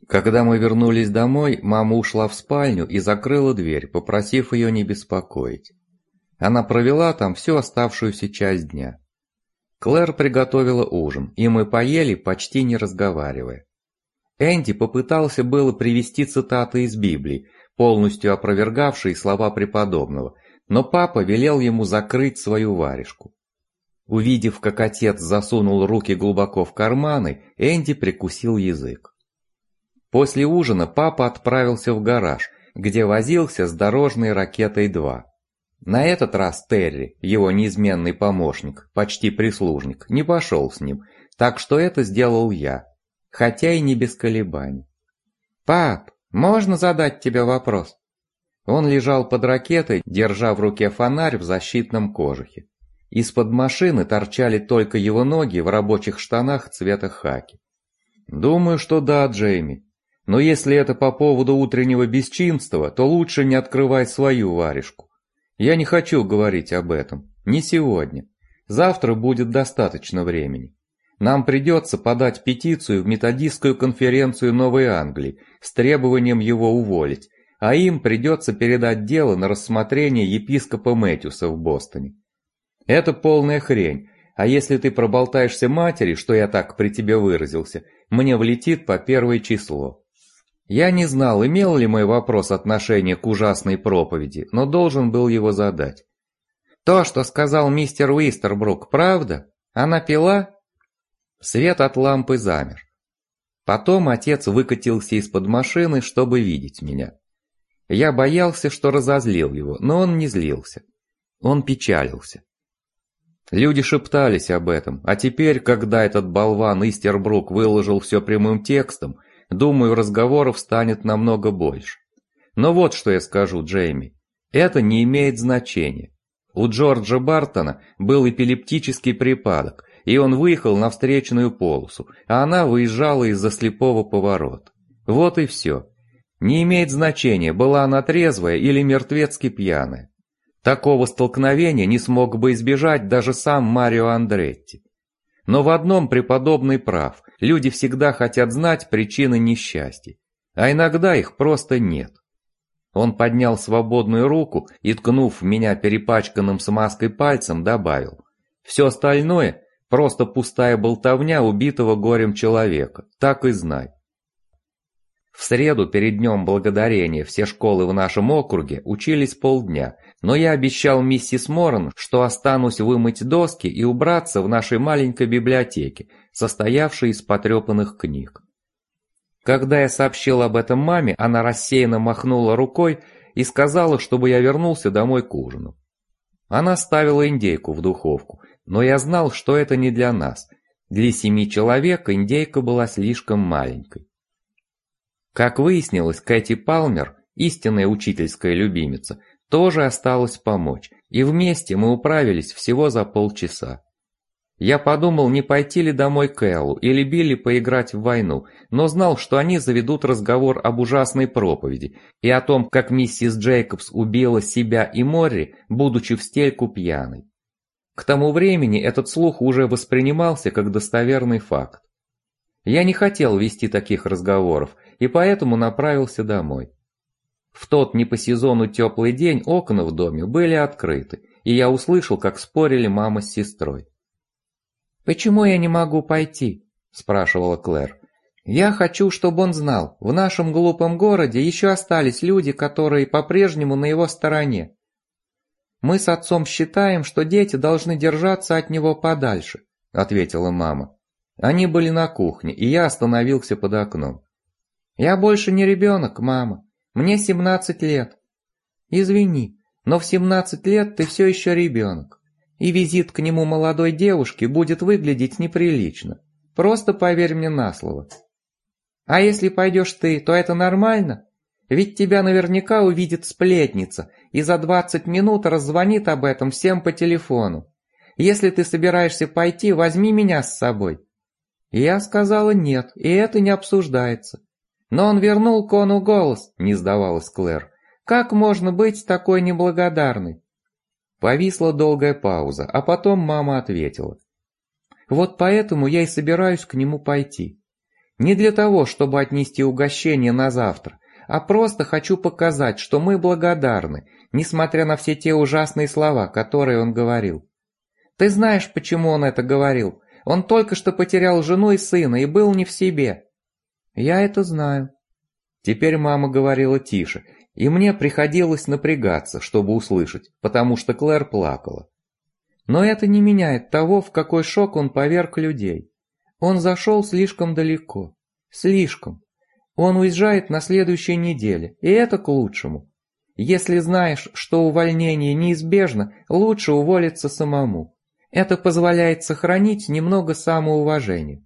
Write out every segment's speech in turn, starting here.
Когда мы вернулись домой, мама ушла в спальню и закрыла дверь, попросив ее не беспокоить. Она провела там всю оставшуюся часть дня. Клэр приготовила ужин, и мы поели, почти не разговаривая. Энди попытался было привести цитаты из Библии, полностью опровергавшие слова преподобного, но папа велел ему закрыть свою варежку. Увидев, как отец засунул руки глубоко в карманы, Энди прикусил язык. После ужина папа отправился в гараж, где возился с дорожной ракетой-2. На этот раз Терри, его неизменный помощник, почти прислужник, не пошел с ним, так что это сделал я, хотя и не без колебаний. «Пап, можно задать тебе вопрос?» Он лежал под ракетой, держа в руке фонарь в защитном кожухе. Из-под машины торчали только его ноги в рабочих штанах цвета хаки. «Думаю, что да, Джейми. Но если это по поводу утреннего бесчинства, то лучше не открывай свою варежку. Я не хочу говорить об этом. Не сегодня. Завтра будет достаточно времени. Нам придется подать петицию в методистскую конференцию Новой Англии с требованием его уволить, а им придется передать дело на рассмотрение епископа Мэтьюса в Бостоне. Это полная хрень, а если ты проболтаешься матери, что я так при тебе выразился, мне влетит по первое число. Я не знал, имел ли мой вопрос отношение к ужасной проповеди, но должен был его задать. «То, что сказал мистер Уистербрук, правда? Она пила?» Свет от лампы замер. Потом отец выкатился из-под машины, чтобы видеть меня. Я боялся, что разозлил его, но он не злился. Он печалился. Люди шептались об этом, а теперь, когда этот болван Истербрук выложил все прямым текстом, думаю, разговоров станет намного больше. Но вот что я скажу, Джейми. Это не имеет значения. У Джорджа Бартона был эпилептический припадок, и он выехал на встречную полосу, а она выезжала из-за слепого поворота. Вот и все. Не имеет значения, была она трезвая или мертвецки пьяная. Такого столкновения не смог бы избежать даже сам Марио Андретти. Но в одном преподобный прав, люди всегда хотят знать причины несчастья, а иногда их просто нет. Он поднял свободную руку и, ткнув в меня перепачканным смазкой пальцем, добавил: «Все остальное – просто пустая болтовня убитого горем человека, так и знай». В среду перед Днем Благодарения все школы в нашем округе учились полдня, но я обещал миссис Моран, что останусь вымыть доски и убраться в нашей маленькой библиотеке, состоявшей из потрепанных книг. Когда я сообщил об этом маме, она рассеянно махнула рукой и сказала, чтобы я вернулся домой к ужину. Она ставила индейку в духовку, но я знал, что это не для нас. Для 7 человек индейка была слишком маленькой. Как выяснилось, Кэти Палмер, истинная учительская любимица, тоже осталась помочь, и вместе мы управились всего за полчаса. Я подумал, не пойти ли домой к Эллу или Билли поиграть в войну, но знал, что они заведут разговор об ужасной проповеди и о том, как миссис Джейкобс убила себя и Морри, будучи в стельку пьяной. К тому времени этот слух уже воспринимался как достоверный факт. Я не хотел вести таких разговоров, и поэтому направился домой. В тот не по сезону теплый день окна в доме были открыты, и я услышал, как спорили мама с сестрой. «Почему я не могу пойти?» – спрашивала Клэр. «Я хочу, чтобы он знал, в нашем глупом городе еще остались люди, которые по-прежнему на его стороне. Мы с отцом считаем, что дети должны держаться от него подальше», – ответила мама. Они были на кухне, и я остановился под окном. «Я больше не ребенок, мама. Мне 17 лет. Извини, но в 17 лет ты все еще ребенок. И визит к нему молодой девушки будет выглядеть неприлично. Просто поверь мне на слово. А если пойдешь ты, то это нормально? Ведь тебя наверняка увидит сплетница и за 20 минут раззвонит об этом всем по телефону. Если ты собираешься пойти, возьми меня с собой». Я сказала нет, и это не обсуждается. Но он вернул Кону голос, не сдавалась Клэр. Как можно быть такой неблагодарной? Повисла долгая пауза, а потом мама ответила. Вот поэтому я и собираюсь к нему пойти. Не для того, чтобы отнести угощение на завтра, а просто хочу показать, что мы благодарны, несмотря на все те ужасные слова, которые он говорил. Ты знаешь, почему он это говорил? Он только что потерял жену и сына и был не в себе. Я это знаю. Теперь мама говорила тише, и мне приходилось напрягаться, чтобы услышать, потому что Клэр плакала. Но это не меняет того, в какой шок он поверг людей. Он зашел слишком далеко. Слишком. Он уезжает на следующей неделе, и это к лучшему. Если знаешь, что увольнение неизбежно, лучше уволиться самому. Это позволяет сохранить немного самоуважения.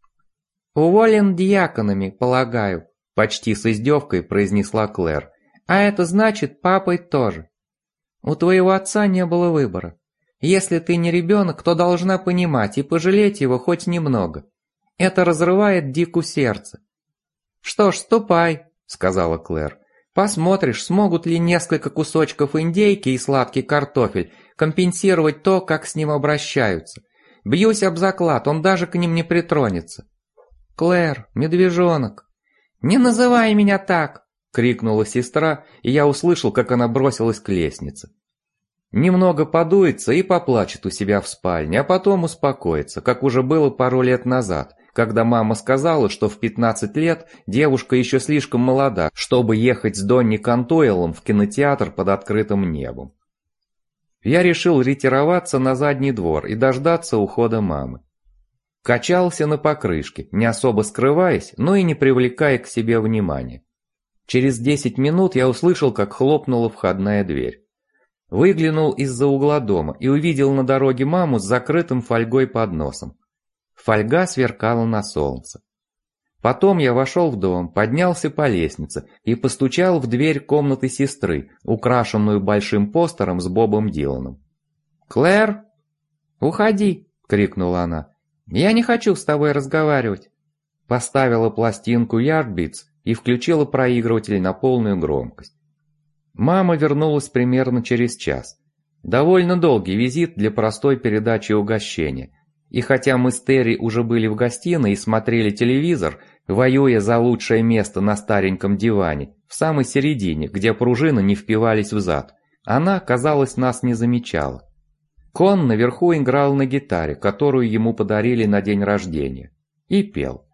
«Уволен дьяконами, полагаю», – почти с издевкой произнесла Клэр. «А это значит, папой тоже. У твоего отца не было выбора. Если ты не ребенок, то должна понимать и пожалеть его хоть немного. Это разрывает Дику сердце». «Что ж, ступай», – сказала Клэр. «Посмотришь, смогут ли несколько кусочков индейки и сладкий картофель компенсировать то, как с ним обращаются. Бьюсь об заклад, он даже к ним не притронется». «Клэр, медвежонок». «Не называй меня так!» – крикнула сестра, и я услышал, как она бросилась к лестнице. Немного подуется и поплачет у себя в спальне, а потом успокоится, как уже было пару лет назад, когда мама сказала, что в 15 лет девушка еще слишком молода, чтобы ехать с Донни Кантуэллом в кинотеатр под открытым небом. Я решил ретироваться на задний двор и дождаться ухода мамы. Качался на покрышке, не особо скрываясь, но и не привлекая к себе внимания. Через 10 минут я услышал, как хлопнула входная дверь. Выглянул из-за угла дома и увидел на дороге маму с закрытым фольгой под носом. Фольга сверкала на солнце. Потом я вошел в дом, поднялся по лестнице и постучал в дверь комнаты сестры, украшенную большим постером с Бобом Диланом. «Клэр!» «Уходи!» — крикнула она. «Я не хочу с тобой разговаривать». Поставила пластинку Yardbirds и включила проигрыватель на полную громкость. Мама вернулась примерно через час. Довольно долгий визит для простой передачи угощения. И хотя мы с Терри уже были в гостиной и смотрели телевизор, воюя за лучшее место на стареньком диване, в самой середине, где пружины не впивались в зад, она, казалось, нас не замечала. Кон наверху играл на гитаре, которую ему подарили на день рождения, и пел.